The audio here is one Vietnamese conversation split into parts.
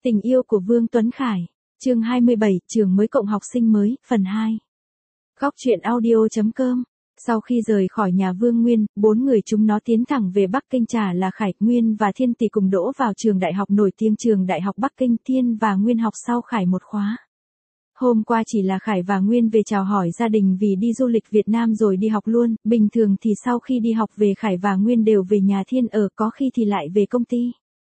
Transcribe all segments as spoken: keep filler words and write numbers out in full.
Tình yêu của Vương Tuấn Khải, chương hai mươi bảy, trường mới cộng học sinh mới, phần hai. Góc truyện audio.com. Sau khi rời khỏi nhà Vương Nguyên, bốn người chúng nó tiến thẳng về Bắc Kinh, chả là Khải, Nguyên và Thiên Tỷ cùng đỗ vào trường đại học nổi tiếng trường Đại học Bắc Kinh. Thiên và Nguyên học sau Khải một khóa. Hôm qua chỉ là Khải và Nguyên về chào hỏi gia đình vì đi du lịch Việt Nam rồi đi học luôn, bình thường thì sau khi đi học về Khải và Nguyên đều về nhà Thiên ở, có khi thì lại về công ty.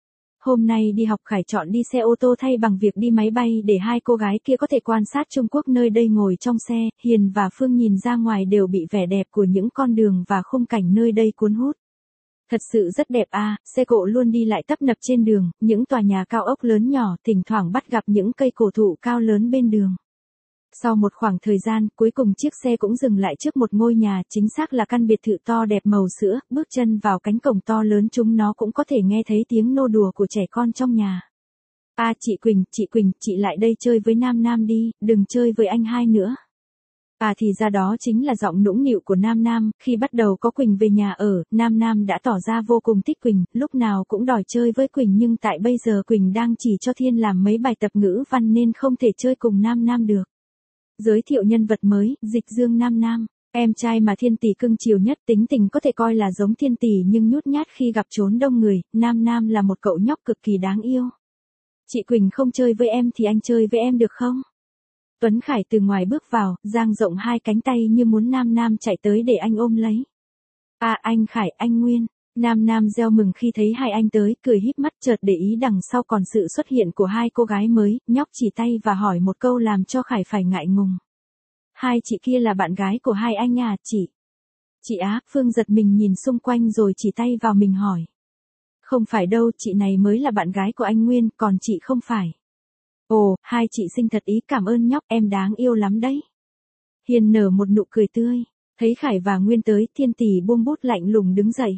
Hôm nay đi học Khải chọn đi xe ô tô thay bằng việc đi máy bay để hai cô gái kia có thể quan sát Trung Quốc nơi đây. Ngồi trong xe, Hiền và Phương nhìn ra ngoài đều bị vẻ đẹp của những con đường và khung cảnh nơi đây cuốn hút. Thật sự rất đẹp à, xe cộ luôn đi lại tấp nập trên đường, những tòa nhà cao ốc lớn nhỏ, thỉnh thoảng bắt gặp những cây cổ thụ cao lớn bên đường. Sau một khoảng thời gian, cuối cùng chiếc xe cũng dừng lại trước một ngôi nhà, chính xác là căn biệt thự to đẹp màu sữa. Bước chân vào cánh cổng to lớn, chúng nó cũng có thể nghe thấy tiếng nô đùa của trẻ con trong nhà. À chị Quỳnh, chị Quỳnh, chị lại đây chơi với Nam Nam đi, đừng chơi với anh hai nữa. À thì ra đó chính là giọng nũng nịu của Nam Nam. Khi bắt đầu có Quỳnh về nhà ở, Nam Nam đã tỏ ra vô cùng thích Quỳnh, lúc nào cũng đòi chơi với Quỳnh, nhưng tại bây giờ Quỳnh đang chỉ cho Thiên làm mấy bài tập ngữ văn nên không thể chơi cùng Nam Nam được. Giới thiệu nhân vật mới, Dịch Dương Nam Nam, em trai mà Thiên Tỷ cưng chiều nhất, tính tình có thể coi là giống Thiên Tỷ nhưng nhút nhát khi gặp trốn đông người. Nam Nam là một cậu nhóc cực kỳ đáng yêu. Chị Quỳnh không chơi với em thì anh chơi với em được không? Tuấn Khải từ ngoài bước vào, dang rộng hai cánh tay như muốn Nam Nam chạy tới để anh ôm lấy. À anh Khải, anh Nguyên. Nam Nam reo mừng khi thấy hai anh tới, cười híp mắt, chợt để ý đằng sau còn sự xuất hiện của hai cô gái mới. Nhóc chỉ tay và hỏi một câu làm cho Khải phải ngại ngùng. Hai chị kia là bạn gái của hai anh à chị? Chị á, Phương giật mình nhìn xung quanh rồi chỉ tay vào mình hỏi. Không phải đâu, chị này mới là bạn gái của anh Nguyên, còn chị không phải. Ồ, hai chị xinh thật ý, cảm ơn nhóc, em đáng yêu lắm đấy. Hiền nở một nụ cười tươi. Thấy Khải và Nguyên tới, Thiên Tỷ buông bút lạnh lùng đứng dậy.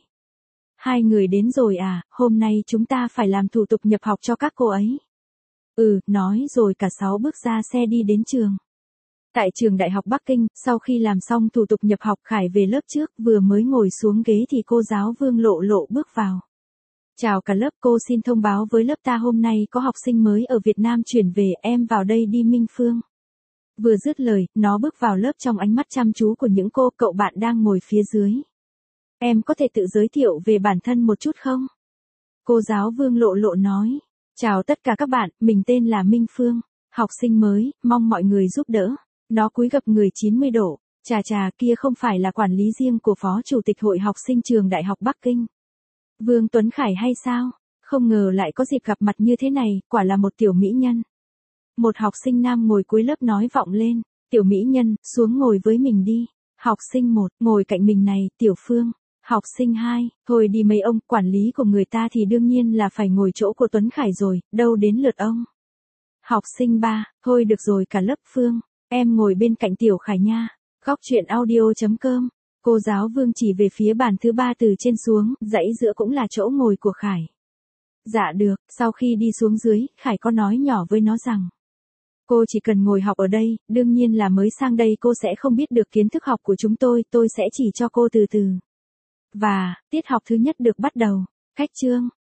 Hai người đến rồi à, hôm nay chúng ta phải làm thủ tục nhập học cho các cô ấy. Ừ, nói rồi cả sáu bước ra xe đi đến trường. Tại trường Đại học Bắc Kinh, sau khi làm xong thủ tục nhập học, Khải về lớp trước, vừa mới ngồi xuống ghế thì cô giáo Vương Lộ Lộ bước vào. Chào cả lớp, cô xin thông báo với lớp ta hôm nay có học sinh mới ở Việt Nam chuyển về, em vào đây đi Minh Phương. Vừa dứt lời, nó bước vào lớp trong ánh mắt chăm chú của những cô. Cậu bạn đang ngồi phía dưới. Em có thể tự giới thiệu về bản thân một chút không? Cô giáo Vương Lộ Lộ nói. Chào tất cả các bạn, mình tên là Minh Phương, học sinh mới, mong mọi người giúp đỡ. Nó cúi gập người chín mươi độ. Chà chà, kia không phải là quản lý riêng của Phó Chủ tịch Hội học sinh trường Đại học Bắc Kinh Vương Tuấn Khải hay sao? Không ngờ lại có dịp gặp mặt như thế này, quả là một tiểu mỹ nhân. Một học sinh nam ngồi cuối lớp nói vọng lên. Tiểu mỹ nhân, xuống ngồi với mình đi. Học sinh một, ngồi cạnh mình này, Tiểu Phương. Học sinh hai, thôi đi mấy ông, quản lý của người ta thì đương nhiên là phải ngồi chỗ của Tuấn Khải rồi, đâu đến lượt ông. Học sinh ba, thôi được rồi cả lớp. Phương, em ngồi bên cạnh Tiểu Khải nha. Góc truyện audio.com. Cô giáo Vương chỉ về phía bàn thứ ba từ trên xuống, dãy giữa cũng là chỗ ngồi của Khải. Dạ được, sau khi đi xuống dưới, Khải có nói nhỏ với nó rằng. Cô chỉ cần ngồi học ở đây, đương nhiên là mới sang đây cô sẽ không biết được kiến thức học của chúng tôi, tôi sẽ chỉ cho cô từ từ. Và, tiết học thứ nhất được bắt đầu. Cách chương.